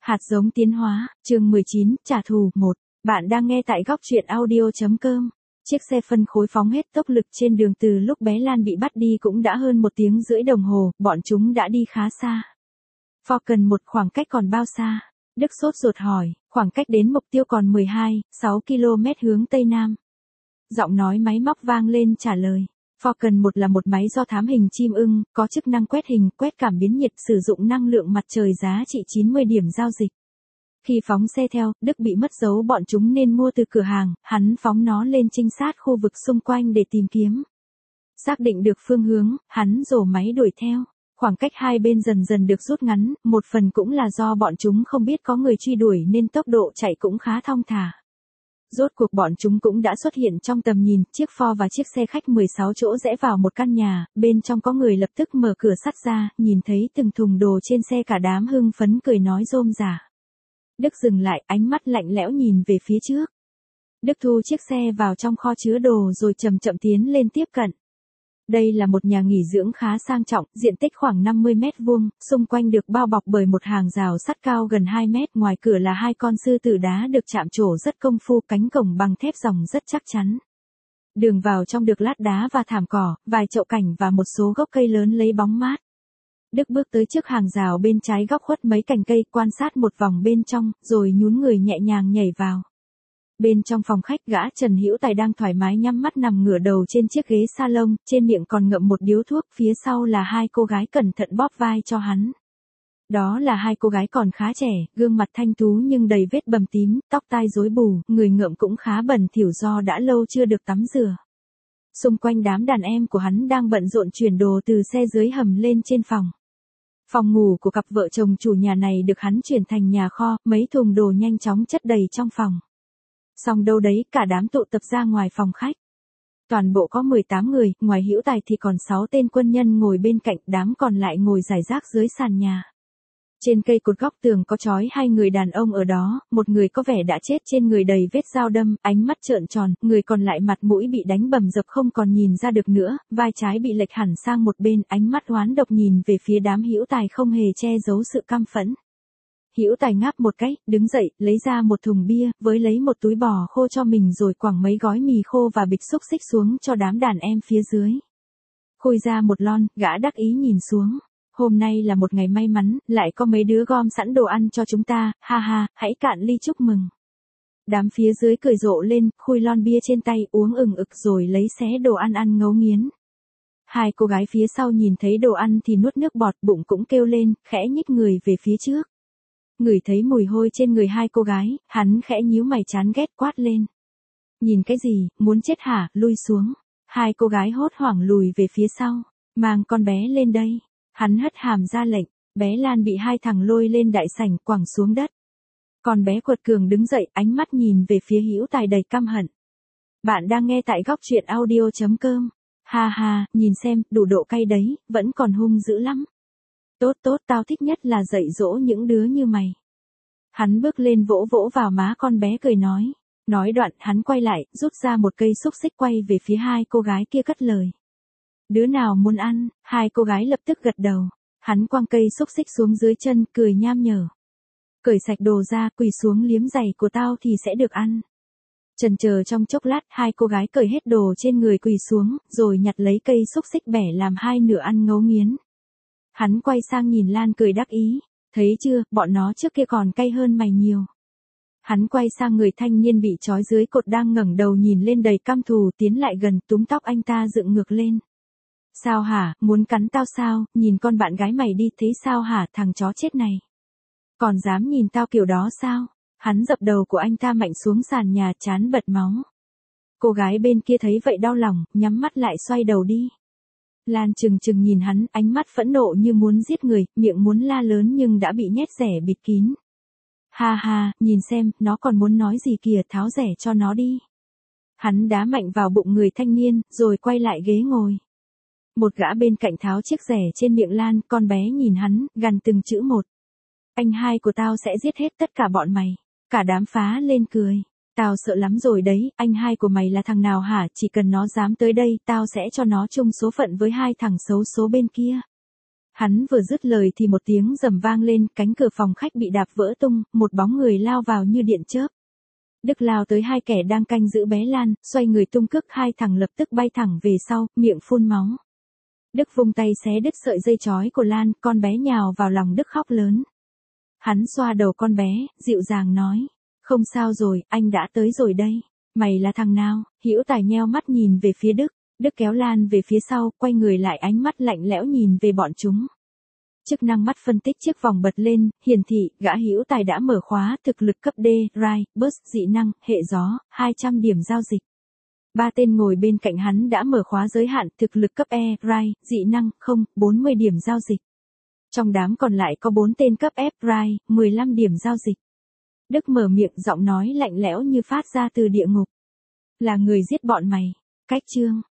Hạt giống tiến hóa, chương 19, trả thù 1. Bạn đang nghe tại góc truyện audio.com. Chiếc xe phân khối phóng hết tốc lực trên đường từ lúc bé Lan bị bắt đi cũng đã hơn 1 tiếng rưỡi đồng hồ, bọn chúng đã đi khá xa. Falcon 1 khoảng cách còn bao xa? Đức sốt ruột hỏi, khoảng cách đến mục tiêu còn 12,6 km hướng Tây Nam. Giọng nói máy móc vang lên trả lời. Falcon 1 là một máy do thám hình chim ưng, có chức năng quét hình, quét cảm biến nhiệt, sử dụng năng lượng mặt trời giá trị 90 điểm giao dịch. Khi phóng xe theo, Đức bị mất dấu bọn chúng nên mua từ cửa hàng, hắn phóng nó lên trinh sát khu vực xung quanh để tìm kiếm. Xác định được phương hướng, hắn rồ máy đuổi theo. Khoảng cách hai bên dần dần được rút ngắn, một phần cũng là do bọn chúng không biết có người truy đuổi nên tốc độ chạy cũng khá thong thả. Rốt cuộc bọn chúng cũng đã xuất hiện trong tầm nhìn, chiếc Ford và chiếc xe khách 16 chỗ rẽ vào một căn nhà, bên trong có người lập tức mở cửa sắt ra, nhìn thấy từng thùng đồ trên xe cả đám hưng phấn cười nói rôm rả. Đức dừng lại, ánh mắt lạnh lẽo nhìn về phía trước. Đức thu chiếc xe vào trong kho chứa đồ rồi chậm chậm tiến lên tiếp cận. Đây là một nhà nghỉ dưỡng khá sang trọng, diện tích khoảng 50 mét vuông, xung quanh được bao bọc bởi một hàng rào sắt cao gần 2 mét, ngoài cửa là 2 con sư tử đá được chạm trổ rất công phu, cánh cổng bằng thép dòng rất chắc chắn. Đường vào trong được lát đá và thảm cỏ, vài chậu cảnh và một số gốc cây lớn lấy bóng mát. Đức bước tới trước hàng rào bên trái góc khuất mấy cành cây, quan sát một vòng bên trong, rồi nhún người nhẹ nhàng nhảy vào. Bên trong phòng khách, gã Trần Hữu Tài đang thoải mái nhắm mắt nằm ngửa đầu trên chiếc ghế salon, trên miệng còn ngậm một điếu thuốc, phía sau là 2 cô gái cẩn thận bóp vai cho hắn. Đó là 2 cô gái còn khá trẻ, gương mặt thanh tú nhưng đầy vết bầm tím, tóc tai rối bù, người ngợm cũng khá bẩn thỉu do đã lâu chưa được tắm rửa. Xung quanh đám đàn em của hắn đang bận rộn chuyển đồ từ xe dưới hầm lên trên phòng. Phòng ngủ của cặp vợ chồng chủ nhà này được hắn chuyển thành nhà kho, mấy thùng đồ nhanh chóng chất đầy trong phòng. Xong đâu đấy, cả đám tụ tập ra ngoài phòng khách. Toàn bộ có 18 người, ngoài Hữu Tài thì còn 6 tên quân nhân ngồi bên cạnh, đám còn lại ngồi rải rác dưới sàn nhà. Trên cây cột góc tường có trói 2 người đàn ông ở đó, một người có vẻ đã chết, trên người đầy vết dao đâm, ánh mắt trợn tròn, người còn lại mặt mũi bị đánh bầm dập không còn nhìn ra được nữa, vai trái bị lệch hẳn sang một bên, ánh mắt oán độc nhìn về phía đám Hữu Tài không hề che giấu sự căm phẫn. Hữu Tài ngáp một cái, đứng dậy, lấy ra một thùng bia, với lấy một túi bò khô cho mình rồi quẳng mấy gói mì khô và bịch xúc xích xuống cho đám đàn em phía dưới. Khui ra một lon, gã đắc ý nhìn xuống. Hôm nay là một ngày may mắn, lại có mấy đứa gom sẵn đồ ăn cho chúng ta, ha ha, hãy cạn ly chúc mừng. Đám phía dưới cười rộ lên, khui lon bia trên tay, uống ừng ực rồi lấy xé đồ ăn ăn ngấu nghiến. 2 cô gái phía sau nhìn thấy đồ ăn thì nuốt nước bọt, bụng cũng kêu lên, khẽ nhích người về phía trước. Ngửi thấy mùi hôi trên người 2 cô gái, hắn khẽ nhíu mày chán ghét quát lên. Nhìn cái gì, muốn chết hả, lui xuống. 2 cô gái hốt hoảng lùi về phía sau, mang con bé lên đây. Hắn hất hàm ra lệnh, bé Lan bị 2 thằng lôi lên đại sảnh quẳng xuống đất. Còn bé quật cường đứng dậy, ánh mắt nhìn về phía Hữu Tài đầy căm hận. Bạn đang nghe tại góc truyện audio.com. Ha ha, nhìn xem, đủ độ cay đấy, vẫn còn hung dữ lắm. Tốt tốt, tao thích nhất là dạy dỗ những đứa như mày. Hắn bước lên vỗ vỗ vào má con bé cười nói. Nói đoạn, hắn quay lại, rút ra một cây xúc xích quay về phía 2 cô gái kia cất lời. Đứa nào muốn ăn? 2 cô gái lập tức gật đầu. Hắn quăng cây xúc xích xuống dưới chân, cười nham nhở. Cởi sạch đồ ra, quỳ xuống liếm giày của tao thì sẽ được ăn. Chần chờ trong chốc lát, 2 cô gái cởi hết đồ trên người quỳ xuống, rồi nhặt lấy cây xúc xích bẻ làm 2 nửa ăn ngấu nghiến. Hắn quay sang nhìn Lan cười đắc ý. Thấy chưa, bọn nó trước kia còn cay hơn mày nhiều. Hắn quay sang người thanh niên bị trói dưới cột đang ngẩng đầu nhìn lên đầy căm thù, tiến lại gần túm tóc anh ta dựng ngược lên. Sao hả, muốn cắn tao sao, nhìn con bạn gái mày đi, thấy sao hả, thằng chó chết này. Còn dám nhìn tao kiểu đó sao? Hắn dập đầu của anh ta mạnh xuống sàn nhà, chán bật máu. Cô gái bên kia thấy vậy đau lòng, nhắm mắt lại xoay đầu đi. Lan chừng chừng nhìn hắn, ánh mắt phẫn nộ như muốn giết người, miệng muốn la lớn nhưng đã bị nhét rẻ bịt kín. Ha ha, nhìn xem, nó còn muốn nói gì kìa, tháo rẻ cho nó đi. Hắn đá mạnh vào bụng người thanh niên, rồi quay lại ghế ngồi. Một gã bên cạnh tháo chiếc rẻ trên miệng Lan, con bé nhìn hắn, gằn từng chữ một. Anh hai của tao sẽ giết hết tất cả bọn mày. Cả đám phá lên cười. Tao sợ lắm rồi đấy, anh hai của mày là thằng nào hả, chỉ cần nó dám tới đây, tao sẽ cho nó chung số phận với 2 thằng xấu số bên kia. Hắn vừa dứt lời thì một tiếng rầm vang lên, cánh cửa phòng khách bị đạp vỡ tung, một bóng người lao vào như điện chớp. Đức lao tới hai kẻ đang canh giữ bé Lan, xoay người tung cước, hai thằng lập tức bay thẳng về sau, miệng phun máu. Đức vung tay xé đứt sợi dây trói của Lan, con bé nhào vào lòng Đức khóc lớn. Hắn xoa đầu con bé, dịu dàng nói, không sao rồi, anh đã tới rồi đây. Mày là thằng nào? Hữu Tài nheo mắt nhìn về phía Đức. Đức kéo Lan về phía sau, quay người lại, ánh mắt lạnh lẽo nhìn về bọn chúng. Chức năng mắt phân tích chiếc vòng bật lên, hiển thị, gã Hữu Tài đã mở khóa, thực lực cấp D, Rai, Burst, dị năng, hệ gió, 200 điểm giao dịch. 3 tên ngồi bên cạnh hắn đã mở khóa giới hạn, thực lực cấp E, Rai, dị năng, 40 điểm giao dịch. Trong đám còn lại có 4 tên cấp F, Rai, 15 điểm giao dịch. Đức mở miệng, giọng nói lạnh lẽo như phát ra từ địa ngục. Là người giết bọn mày. Cách chương.